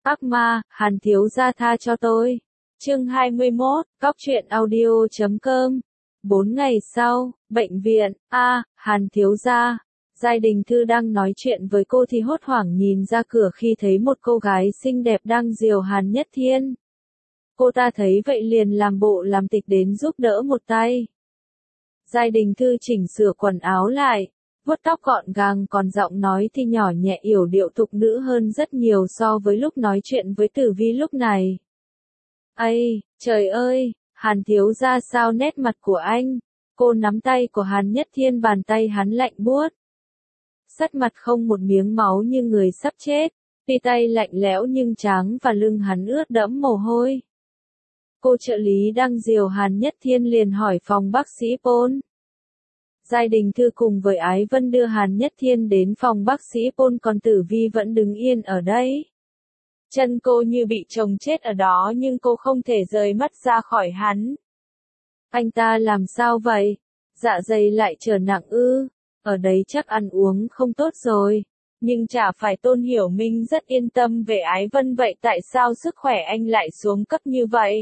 Ác ma, Hàn thiếu gia tha cho tôi. Chương 21, Cóc truyện audio.com. 4 ngày sau, bệnh viện, Hàn thiếu gia. Giai Đình Thư đang nói chuyện với cô thì hốt hoảng nhìn ra cửa khi thấy một cô gái xinh đẹp đang dìu Hàn Nhất Thiên. Cô ta thấy vậy liền làm bộ làm tịch đến giúp đỡ một tay. Giai Đình Thư chỉnh sửa quần áo lại, vuốt tóc gọn gàng, còn giọng nói thì nhỏ nhẹ yểu điệu thục nữ hơn rất nhiều so với lúc nói chuyện với Tử Vi lúc này. Ây, trời ơi, Hàn thiếu gia sao nét mặt của anh? Cô nắm tay của Hàn Nhất Thiên, bàn tay hắn lạnh buốt. Sắt mặt không một miếng máu như người sắp chết, tuy tay lạnh lẽo nhưng trán và lưng hắn ướt đẫm mồ hôi. Cô trợ lý đang dìu Hàn Nhất Thiên liền hỏi phòng bác sĩ Paul. Giai Đình Thư cùng với Ái Vân đưa Hàn Nhất Thiên đến phòng bác sĩ Paul, còn Tử Vi vẫn đứng yên ở đấy. Chân cô như bị chồng chết ở đó nhưng cô không thể rời mắt ra khỏi hắn. Anh ta làm sao vậy? Dạ dày lại trở nặng ư? Ở đấy chắc ăn uống không tốt rồi. Nhưng chả phải Tôn Hiểu Minh rất yên tâm về Ái Vân, vậy tại sao sức khỏe anh lại xuống cấp như vậy?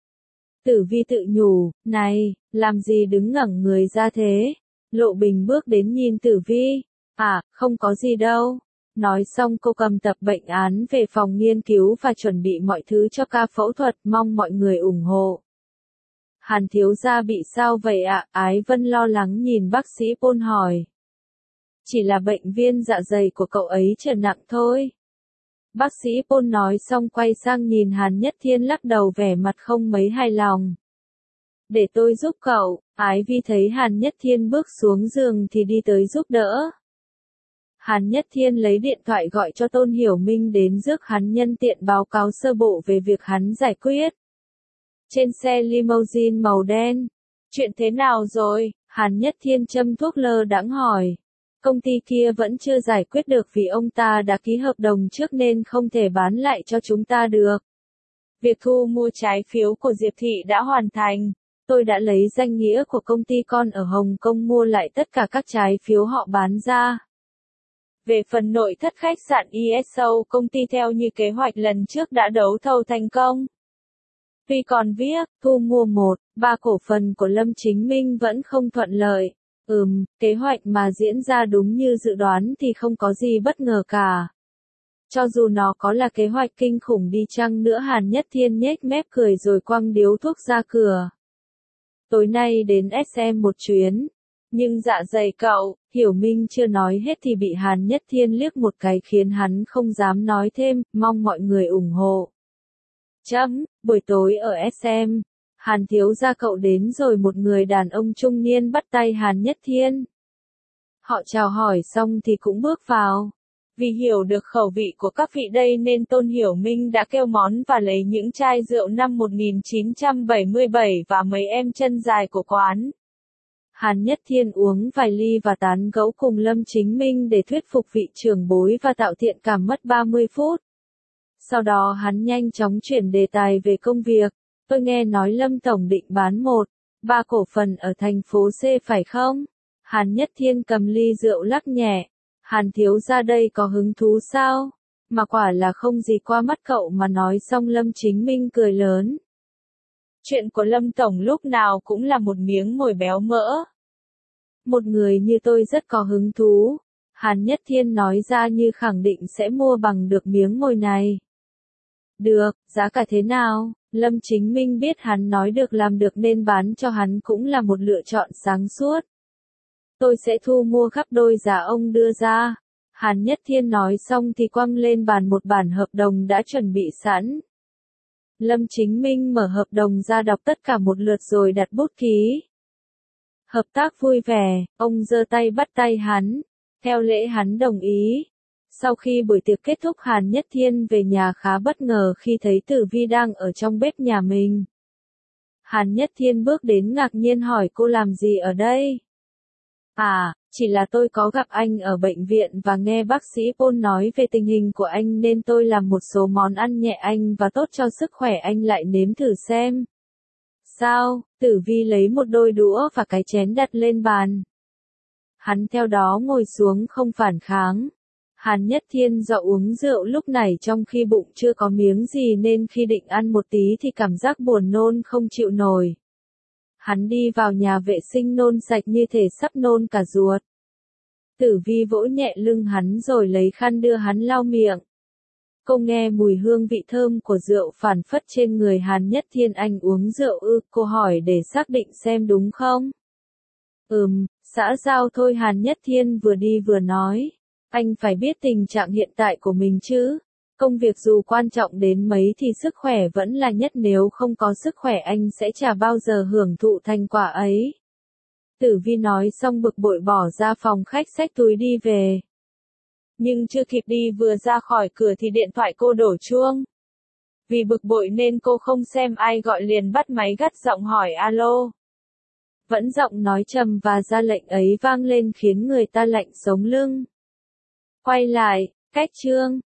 Tử Vi tự nhủ, này, làm gì đứng ngẩng người ra thế? Lộ Bình bước đến nhìn Tử Vi. Không có gì đâu. Nói xong cô cầm tập bệnh án về phòng nghiên cứu và chuẩn bị mọi thứ cho ca phẫu thuật, mong mọi người ủng hộ. Hàn thiếu gia bị sao vậy ạ? Ái Vân lo lắng nhìn bác sĩ Paul hỏi. Chỉ là bệnh viêm dạ dày của cậu ấy trở nặng thôi. Bác sĩ Paul nói xong quay sang nhìn Hàn Nhất Thiên lắc đầu vẻ mặt không mấy hài lòng. Để tôi giúp cậu. Ái Vi thấy Hàn Nhất Thiên bước xuống giường thì đi tới giúp đỡ. Hàn Nhất Thiên lấy điện thoại gọi cho Tôn Hiểu Minh đến rước hắn, nhân tiện báo cáo sơ bộ về việc hắn giải quyết. Trên xe limousine màu đen. Chuyện thế nào rồi? Hàn Nhất Thiên châm thuốc lơ đãng hỏi. Công ty kia vẫn chưa giải quyết được vì ông ta đã ký hợp đồng trước nên không thể bán lại cho chúng ta được. Việc thu mua trái phiếu của Diệp Thị đã hoàn thành. Tôi đã lấy danh nghĩa của công ty con ở Hồng Kông mua lại tất cả các trái phiếu họ bán ra. Về phần nội thất khách sạn ESO, công ty theo như kế hoạch lần trước đã đấu thầu thành công. Tuy còn viết, thu mua 1/3 cổ phần của Lâm Chính Minh vẫn không thuận lợi. Kế hoạch mà diễn ra đúng như dự đoán thì không có gì bất ngờ cả. Cho dù nó có là kế hoạch kinh khủng đi chăng nữa, Hàn Nhất Thiên nhếch mép cười rồi quăng điếu thuốc ra cửa. Tối nay đến SM một chuyến. Nhưng dạ dày cậu, Hiểu Minh chưa nói hết thì bị Hàn Nhất Thiên liếc một cái khiến hắn không dám nói thêm, mong mọi người ủng hộ. Buổi tối ở SM, Hàn thiếu gia cậu đến rồi, một người đàn ông trung niên bắt tay Hàn Nhất Thiên. Họ chào hỏi xong thì cũng bước vào. Vì hiểu được khẩu vị của các vị đây nên Tôn Hiểu Minh đã kêu món và lấy những chai rượu năm 1977 và mấy em chân dài của quán. Hàn Nhất Thiên uống vài ly và tán gẫu cùng Lâm Chính Minh để thuyết phục vị trưởng bối và tạo thiện cảm mất 30 phút. Sau đó hắn nhanh chóng chuyển đề tài về công việc. Tôi nghe nói Lâm Tổng định bán 1/3 cổ phần ở thành phố C phải không? Hàn Nhất Thiên cầm ly rượu lắc nhẹ. Hàn thiếu gia đây có hứng thú sao? Mà quả là không gì qua mắt cậu mà. Nói xong Lâm Chính Minh cười lớn. Chuyện của Lâm Tổng lúc nào cũng là một miếng mồi béo mỡ. Một người như tôi rất có hứng thú. Hàn Nhất Thiên nói ra như khẳng định sẽ mua bằng được miếng mồi này. Được, giá cả thế nào? Lâm Chính Minh biết hắn nói được làm được nên bán cho hắn cũng là một lựa chọn sáng suốt. Tôi sẽ thu mua gấp đôi giá ông đưa ra. Hàn Nhất Thiên nói xong thì quăng lên bàn một bản hợp đồng đã chuẩn bị sẵn. Lâm Chính Minh mở hợp đồng ra đọc tất cả một lượt rồi đặt bút ký. Hợp tác vui vẻ, ông giơ tay bắt tay hắn. Theo lễ hắn đồng ý. Sau khi buổi tiệc kết thúc, Hàn Nhất Thiên về nhà khá bất ngờ khi thấy Tử Vi đang ở trong bếp nhà mình. Hàn Nhất Thiên bước đến ngạc nhiên hỏi cô làm gì ở đây? Chỉ là tôi có gặp anh ở bệnh viện và nghe bác sĩ Paul nói về tình hình của anh nên tôi làm một số món ăn nhẹ anh và tốt cho sức khỏe anh lại nếm thử xem. Sao? Tử Vi lấy một đôi đũa và cái chén đặt lên bàn. Hắn theo đó ngồi xuống không phản kháng. Hàn Nhất Thiên do uống rượu lúc này trong khi bụng chưa có miếng gì nên khi định ăn một tí thì cảm giác buồn nôn không chịu nổi. Hắn đi vào nhà vệ sinh nôn sạch như thể sắp nôn cả ruột. Tử Vi vỗ nhẹ lưng hắn rồi lấy khăn đưa hắn lau miệng. Cô nghe mùi hương vị thơm của rượu phảng phất trên người Hàn Nhất Thiên. Anh uống rượu ư? Cô hỏi để xác định xem đúng không. Xã giao thôi, Hàn Nhất Thiên vừa đi vừa nói. Anh phải biết tình trạng hiện tại của mình chứ. Công việc dù quan trọng đến mấy thì sức khỏe vẫn là nhất, nếu không có sức khỏe anh sẽ chả bao giờ hưởng thụ thành quả ấy. Tử Vi nói xong bực bội bỏ ra phòng khách xách túi đi về. Nhưng chưa kịp đi vừa ra khỏi cửa thì điện thoại cô đổ chuông. Vì bực bội nên cô không xem ai gọi liền bắt máy gắt giọng hỏi alo. Vẫn giọng nói trầm và ra lệnh ấy vang lên khiến người ta lạnh sống lưng. Quay lại, cách chương